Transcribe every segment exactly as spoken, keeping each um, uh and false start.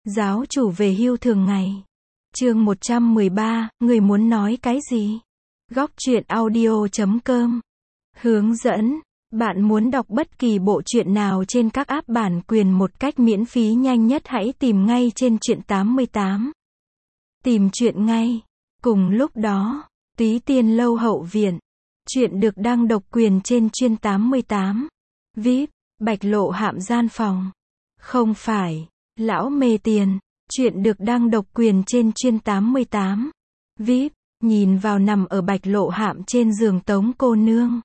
Giáo chủ về hưu thường ngày. Chương một trăm mười ba, người muốn nói cái gì? Góc truyện audio chấm com. Hướng dẫn. Bạn muốn đọc bất kỳ bộ truyện nào trên các app bản quyền một cách miễn phí nhanh nhất, hãy tìm ngay trên truyện tám mươi tám. Tìm truyện ngay. Cùng lúc đó, Túy Tiên Lâu hậu viện. Truyện được đăng độc quyền trên truyện tám mươi tám. vê i pê, Bạch Lộ Hạm gian phòng. Không phải, lão mê tiền. Truyện được đăng độc quyền trên truyện tám mươi tám. vê i pê, nhìn vào nằm ở Bạch Lộ Hạm trên giường Tống cô nương.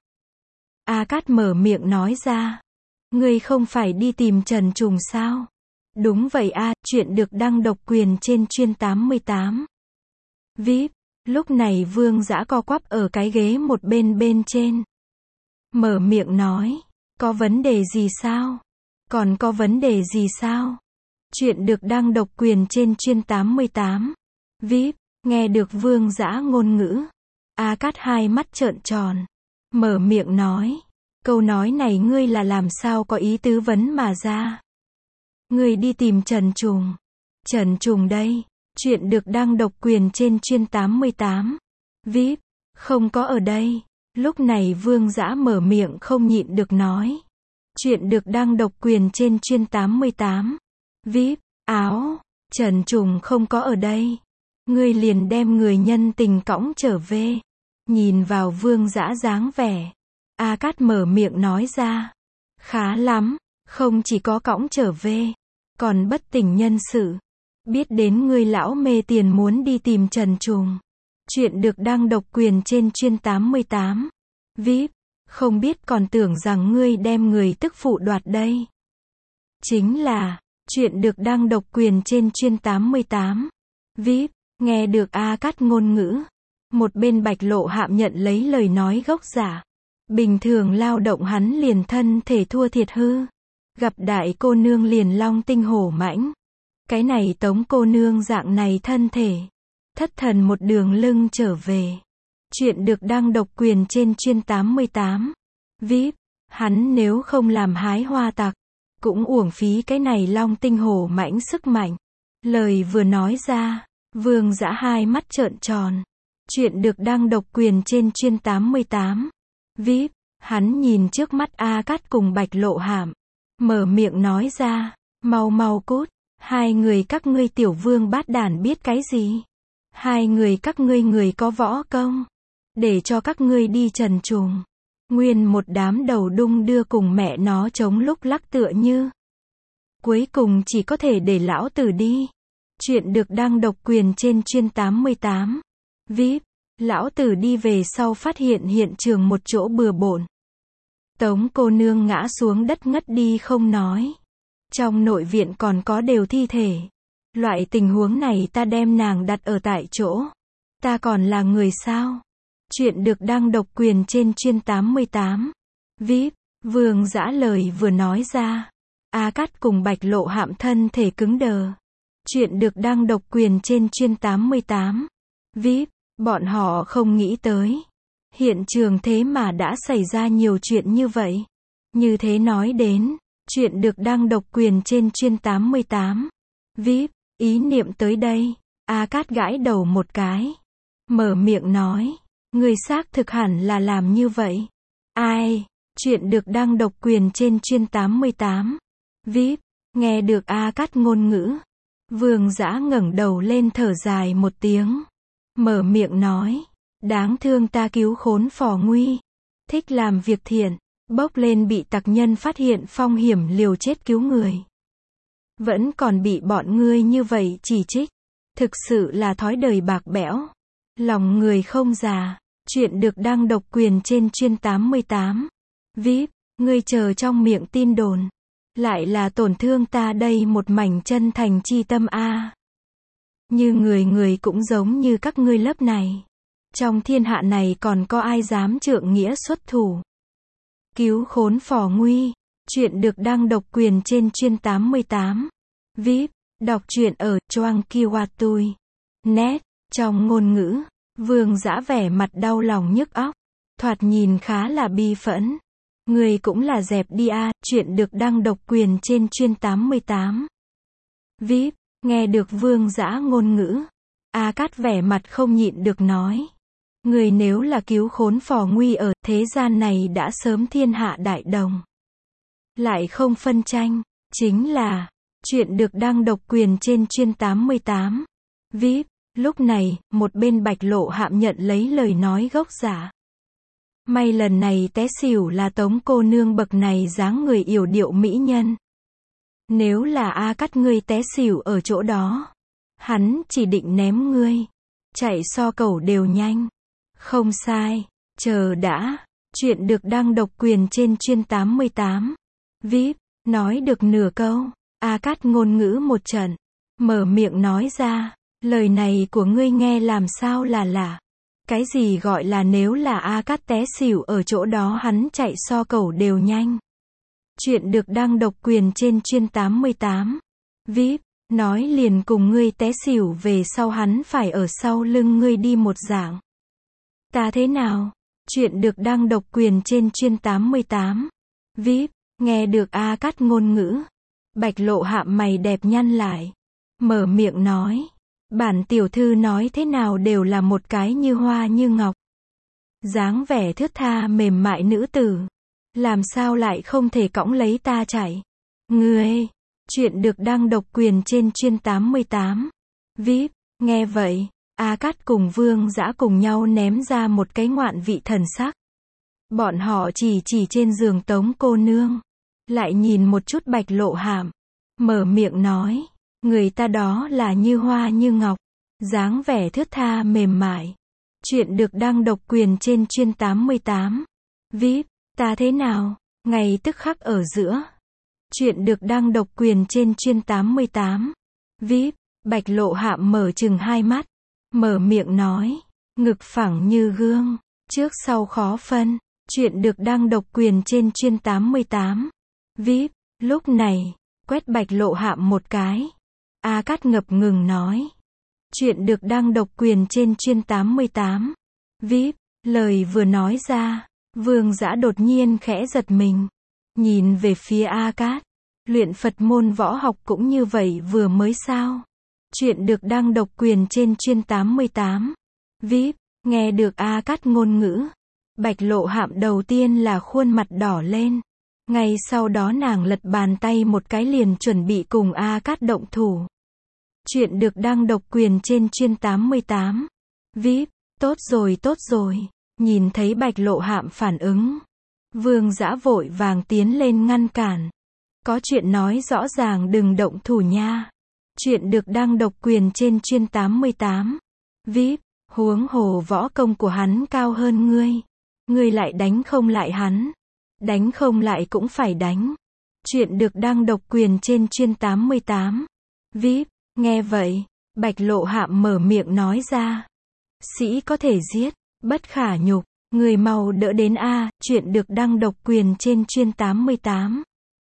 A Cát mở miệng nói ra. Ngươi không phải đi tìm Trần Trùng sao? Đúng vậy a, à, truyện được đăng độc quyền trên truyện tám mươi tám. vê i pê, lúc này Vương Dã co quắp ở cái ghế một bên bên trên. Mở miệng nói, có vấn đề gì sao? Còn có vấn đề gì sao? Truyện được đăng độc quyền trên truyện tám mươi tám. vê i pê, nghe được Vương Dã ngôn ngữ. A Cát hai mắt trợn tròn. Mở miệng nói, câu nói này ngươi là làm sao có ý tứ vấn mà ra? Ngươi đi tìm Trần Trùng. Trần Trùng đây. Truyện được đăng độc quyền trên truyện tám mươi tám. vê i pê, không có ở đây. Lúc này Vương Dã mở miệng không nhịn được nói. Truyện được đăng độc quyền trên truyện tám mươi tám. vê i pê, áo, Trần Trùng không có ở đây. Ngươi liền đem người nhân tình cõng trở về. Nhìn vào Vương Dã dáng vẻ. A Cát mở miệng nói ra. Khá lắm, không chỉ có cõng trở về, còn bất tỉnh nhân sự. Biết đến ngươi lão mê tiền muốn đi tìm Trần Trùng. Truyện được đăng độc quyền trên truyện tám mươi tám. vê i pê, không biết còn tưởng rằng ngươi đem người tức phụ đoạt đây. Chính là, truyện được đăng độc quyền trên truyện tám mươi tám. vê i pê, nghe được A Cát ngôn ngữ. Một bên Bạch Lộ Hạm nhận lấy lời nói gốc giả. Bình thường lao động hắn liền thân thể thua thiệt hư. Gặp đại cô nương liền long tinh hổ mãnh. Cái này Tống cô nương dạng này thân thể. Thất thần một đường lưng trở về. Truyện được đăng độc quyền trên truyện tám mươi tám. vê i pê, hắn nếu không làm hái hoa tặc, cũng uổng phí cái này long tinh hổ mãnh sức mạnh. Lời vừa nói ra, Vương Dã hai mắt trợn tròn. Truyện được đăng độc quyền trên truyện tám mươi tám. vê i pê, hắn nhìn trước mắt A Cát cùng Bạch Lộ Hạm. Mở miệng nói ra, mau mau cút. Hai người các ngươi tiểu vương bát đản biết cái gì? Hai người các ngươi người có võ công. Để cho các ngươi đi Trần Trùng. Nguyên một đám đầu đung đưa cùng mẹ nó chống lúc lắc tựa như. Cuối cùng chỉ có thể để lão tử đi. Truyện được đăng độc quyền trên truyện tám mươi tám. vê i pê, lão tử đi về sau phát hiện hiện trường một chỗ bừa bộn. Tống cô nương ngã xuống đất ngất đi không nói. Trong nội viện còn có đều thi thể. Loại tình huống này ta đem nàng đặt ở tại chỗ. Ta còn là người sao? Truyện được đăng độc quyền trên truyện tám mươi tám. vê i pê, Vương Dã lời vừa nói ra. A Cát cùng Bạch Lộ Hạm thân thể cứng đờ. Truyện được đăng độc quyền trên truyện tám mươi tám. vê i pê, bọn họ không nghĩ tới. Hiện trường thế mà đã xảy ra nhiều chuyện như vậy. Như thế nói đến, truyện được đăng độc quyền trên truyện tám mươi tám. vê i pê, ý niệm tới đây, A Cát gãi đầu một cái. Mở miệng nói, người xác thực hẳn là làm như vậy. Ai? Truyện được đăng độc quyền trên truyện tám mươi tám. vê i pê, nghe được A Cát ngôn ngữ. Vương Dã ngẩng đầu lên thở dài một tiếng. Mở miệng nói, đáng thương ta cứu khốn phò nguy. Thích làm việc thiện, bốc lên bị tặc nhân phát hiện phong hiểm liều chết cứu người. Vẫn còn bị bọn ngươi như vậy chỉ trích. Thực sự là thói đời bạc bẽo. Lòng người không già. Truyện được đăng độc quyền trên truyện tám mươi tám. vê i pê, ngươi chờ trong miệng tin đồn. Lại là tổn thương ta đây một mảnh chân thành chi tâm a. À. Như người người cũng giống như các ngươi lớp này. Trong thiên hạ này còn có ai dám trượng nghĩa xuất thủ. Cứu khốn phò nguy. Truyện được đăng độc quyền trên truyện tám mươi tám. vê i pê, đọc truyện ở Choang Kiwatui. Net, trong ngôn ngữ, Vương Dã vẻ mặt đau lòng nhức óc. Thoạt nhìn khá là bi phẫn. Người cũng là dẹp đi a, truyện được đăng độc quyền trên truyện tám mươi tám. vê i pê, Nghe được Vương Dã ngôn ngữ, A Cát vẻ mặt không nhịn được nói. Người nếu là cứu khốn phò nguy ở thế gian này đã sớm thiên hạ đại đồng. Lại không phân tranh, chính là, chuyện được đăng độc quyền trên chuyên tám mươi tám. vê i pê, lúc này, một bên Bạch Lộ Hạm nhận lấy lời nói gốc giả. May lần này té xỉu là Tống cô nương bậc này dáng người yểu điệu mỹ nhân. Nếu là A Cát ngươi té xỉu ở chỗ đó, hắn chỉ định ném ngươi. Chạy so cẩu đều nhanh. Không sai, chờ đã, chuyện được đăng độc quyền trên chuyên tám mươi tám. vê i pê, nói được nửa câu, A Cát ngôn ngữ một trận, mở miệng nói ra, lời này của ngươi nghe làm sao là lạ. Cái gì gọi là nếu là A Cát té xỉu ở chỗ đó hắn chạy so cẩu đều nhanh. Chuyện được đăng độc quyền trên chuyên tám mươi tám. vê i pê, nói liền cùng ngươi té xỉu về sau hắn phải ở sau lưng ngươi đi một dạng. Ta thế nào? Chuyện được đăng độc quyền trên chuyên tám mươi tám. vê i pê, nghe được A Cát ngôn ngữ. Bạch Lộ Hạm mày đẹp nhăn lại. Mở miệng nói. Bản tiểu thư nói thế nào đều là một cái như hoa như ngọc. Dáng vẻ thướt tha mềm mại nữ tử. Làm sao lại không thể cõng lấy ta chạy? Ngươi, chuyện được đăng độc quyền trên chuyên tám mươi tám. vê i pê, nghe vậy, A Cát cùng Vương Dã cùng nhau ném ra một cái ngoạn vị thần sắc. Bọn họ chỉ chỉ trên giường Tống cô nương. Lại nhìn một chút Bạch Lộ Hạm. Mở miệng nói. Người ta đó là như hoa như ngọc. Dáng vẻ thướt tha mềm mại. Chuyện được đăng độc quyền trên chuyên tám mươi tám. vê i pê, ta thế nào? Ngay tức khắc ở giữa. Chuyện được đăng độc quyền trên chuyên tám mươi tám. vê i pê, Bạch Lộ Hạm mở chừng hai mắt. Mở miệng nói. Ngực phẳng như gương. Trước sau khó phân. Chuyện được đăng độc quyền trên chuyên tám mươi tám. vê i pê, lúc này, quét Bạch Lộ Hạm một cái. A Cát ngập ngừng nói. Chuyện được đăng độc quyền trên chuyên tám mươi tám. vê i pê, lời vừa nói ra, Vương Dã đột nhiên khẽ giật mình. Nhìn về phía A Cát. Luyện Phật môn võ học cũng như vậy vừa mới sao? Chuyện được đăng độc quyền trên chuyên tám mươi tám. vê i pê, nghe được A Cát ngôn ngữ. Bạch Lộ Hạm đầu tiên là khuôn mặt đỏ lên. Ngay sau đó nàng lật bàn tay một cái liền chuẩn bị cùng A Cát động thủ. Chuyện được đăng độc quyền trên chuyên tám mươi tám. vê i pê, tốt rồi tốt rồi. Nhìn thấy Bạch Lộ Hạm phản ứng. Vương Dã vội vàng tiến lên ngăn cản. Có chuyện nói rõ ràng đừng động thủ nha. Chuyện được đăng độc quyền trên chuyên tám mươi tám. vê i pê, huống hồ võ công của hắn cao hơn ngươi. Ngươi lại đánh không lại hắn. Đánh không lại cũng phải đánh. Chuyện được đăng độc quyền trên chuyên tám mươi tám. vê i pê, nghe vậy, Bạch Lộ Hạm mở miệng nói ra. Sĩ có thể giết, bất khả nhục. Người mau đỡ đến A, chuyện được đăng độc quyền trên chuyên tám mươi tám.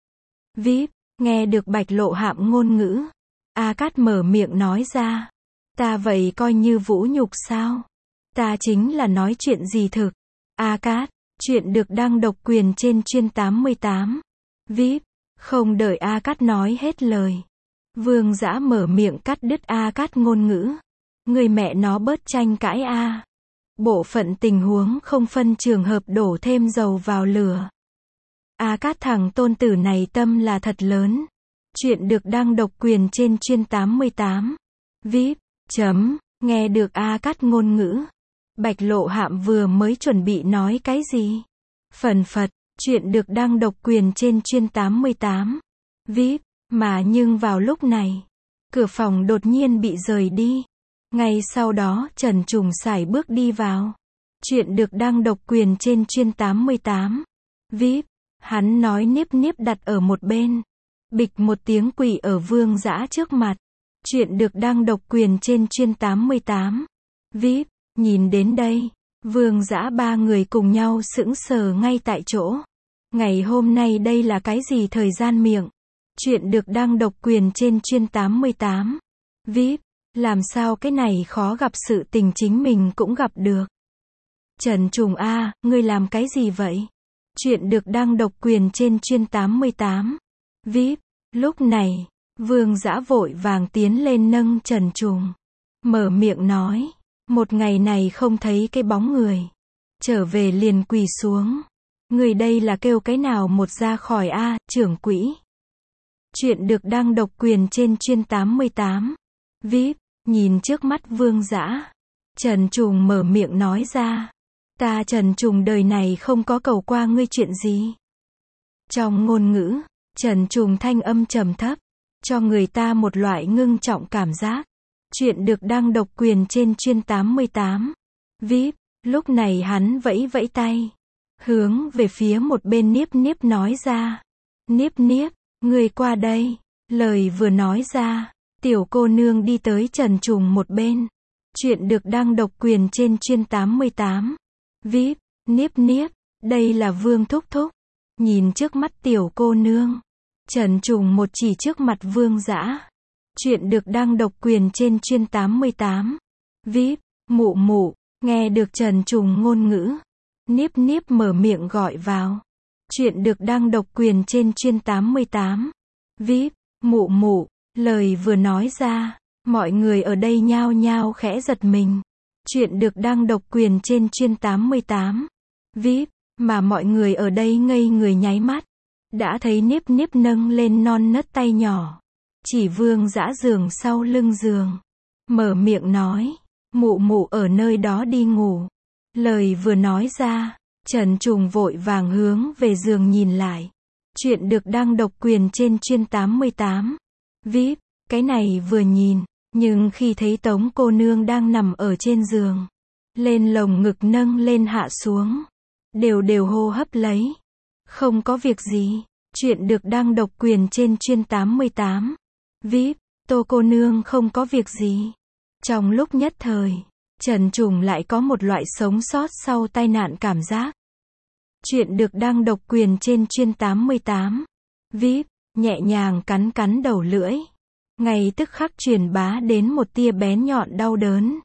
vê i pê, nghe được Bạch Lộ Hạm ngôn ngữ. A Cát mở miệng nói ra. Ta vậy coi như vũ nhục sao? Ta chính là nói chuyện gì thực? A Cát, chuyện được đăng độc quyền trên chuyên tám mươi tám. vê i pê, không đợi A Cát nói hết lời. Vương Dã mở miệng cắt đứt A Cát ngôn ngữ. Người mẹ nó bớt tranh cãi A. Bộ phận tình huống không phân trường hợp đổ thêm dầu vào lửa. A Cát thằng tôn tử này tâm là thật lớn. Chuyện được đăng độc quyền trên chuyên tám mươi tám. vê i pê, chấm, nghe được A Cát ngôn ngữ. Bạch Lộ Hạm vừa mới chuẩn bị nói cái gì? Phần phật, chuyện được đăng độc quyền trên chuyên tám mươi tám. vê i pê, mà nhưng vào lúc này, cửa phòng đột nhiên bị rời đi. Ngay sau đó Trần Trùng sải bước đi vào. Chuyện được đăng độc quyền trên chuyên tám mươi tám. vê i pê, hắn nói niếp niếp đặt ở một bên. Bịch một tiếng quỳ ở Vương Dã trước mặt. Chuyện được đăng độc quyền trên chuyên tám mươi tám. vê i pê, nhìn đến đây, Vương Dã ba người cùng nhau sững sờ ngay tại chỗ. Ngày hôm nay đây là cái gì thời gian miệng? Chuyện được đăng độc quyền trên chuyên tám mươi tám. vê i pê, làm sao cái này khó gặp sự tình chính mình cũng gặp được. Trần Trùng A, ngươi làm cái gì vậy? Chuyện được đăng độc quyền trên chuyên tám mươi tám. vê i pê, lúc này, Vương Dã vội vàng tiến lên nâng Trần Trùng. Mở miệng nói. Một ngày này không thấy cái bóng người. Trở về liền quỳ xuống. Người đây là kêu cái nào một ra khỏi a, trưởng quỹ. Chuyện được đăng độc quyền trên chuyên tám mươi tám. vê i pê, nhìn trước mắt Vương Dã. Trần Trùng mở miệng nói ra. Ta Trần Trùng đời này không có cầu qua ngươi chuyện gì. Trong ngôn ngữ, Trần Trùng thanh âm trầm thấp, cho người ta một loại ngưng trọng cảm giác. Chuyện được đăng độc quyền trên chuyên tám mươi tám. vê i pê, lúc này hắn vẫy vẫy tay. Hướng về phía một bên Niếp Niếp nói ra. Niếp Niếp, ngươi qua đây. Lời vừa nói ra, tiểu cô nương đi tới Trần Trùng một bên. Chuyện được đăng độc quyền trên chuyên tám mươi tám. vê i pê, Niếp Niếp, đây là Vương Thúc Thúc. Nhìn trước mắt tiểu cô nương. Trần Trùng một chỉ trước mặt Vương Dã. Chuyện được đăng độc quyền trên chuyên tám mươi tám. vê i pê, mụ mụ, nghe được Trần Trùng ngôn ngữ. Niếp Niếp mở miệng gọi vào. Chuyện được đăng độc quyền trên chuyên tám mươi tám. vê i pê, mụ mụ, lời vừa nói ra, mọi người ở đây nhao nhao khẽ giật mình. Chuyện được đăng độc quyền trên chuyên tám mươi tám. vê i pê, mà mọi người ở đây ngây người nháy mắt. Đã thấy Niếp Niếp nâng lên non nớt tay nhỏ. Chỉ Vương Dã giường sau lưng giường. Mở miệng nói. Mụ mụ ở nơi đó đi ngủ. Lời vừa nói ra, Trần Trùng vội vàng hướng về giường nhìn lại. Chuyện được đăng độc quyền trên chuyên tám mươi tám. vê i pê, cái này vừa nhìn, nhưng khi thấy Tống cô nương đang nằm ở trên giường. Lên lồng ngực nâng lên hạ xuống. Đều đều hô hấp lấy. Không có việc gì. Chuyện được đăng độc quyền trên chuyên tám mươi tám. vê i pê, Tô cô nương không có việc gì. Trong lúc nhất thời, Trần Trùng lại có một loại sống sót sau tai nạn cảm giác. Chuyện được đăng độc quyền trên chuyên tám mươi tám. vê i pê, nhẹ nhàng cắn cắn đầu lưỡi. Ngay tức khắc truyền bá đến một tia bén nhọn đau đớn.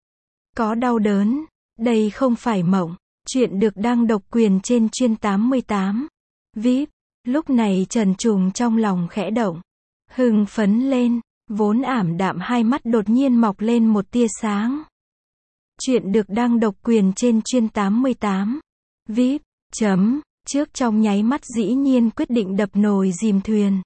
Có đau đớn, đây không phải mộng. Chuyện được đăng độc quyền trên chuyên tám mươi tám. vê i pê, lúc này Trần Trùng trong lòng khẽ động. Hưng phấn lên, vốn ảm đạm hai mắt đột nhiên mọc lên một tia sáng. Chuyện được đăng độc quyền trên chuyên tám mươi tám. vê i pê, chấm, trước trong nháy mắt dĩ nhiên quyết định đập nồi dìm thuyền.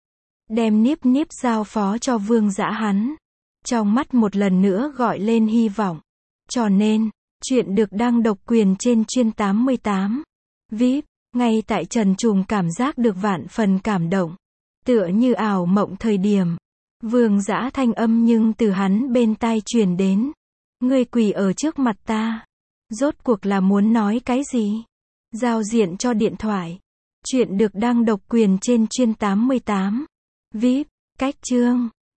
Đem Niếp Niếp giao phó cho Vương Dã hắn. Trong mắt một lần nữa gọi lên hy vọng. Cho nên, chuyện được đăng độc quyền trên chuyên tám mươi tám. vê i pê, ngay tại Trần Trùng cảm giác được vạn phần cảm động. Tựa như ảo mộng thời điểm. Vương Dã thanh âm nhưng từ hắn bên tai truyền đến. Ngươi quỳ ở trước mặt ta. Rốt cuộc là muốn nói cái gì? Giao diện cho điện thoại. Chuyện được đăng độc quyền trên chuyên tám mươi tám. vê i pê, cách chương.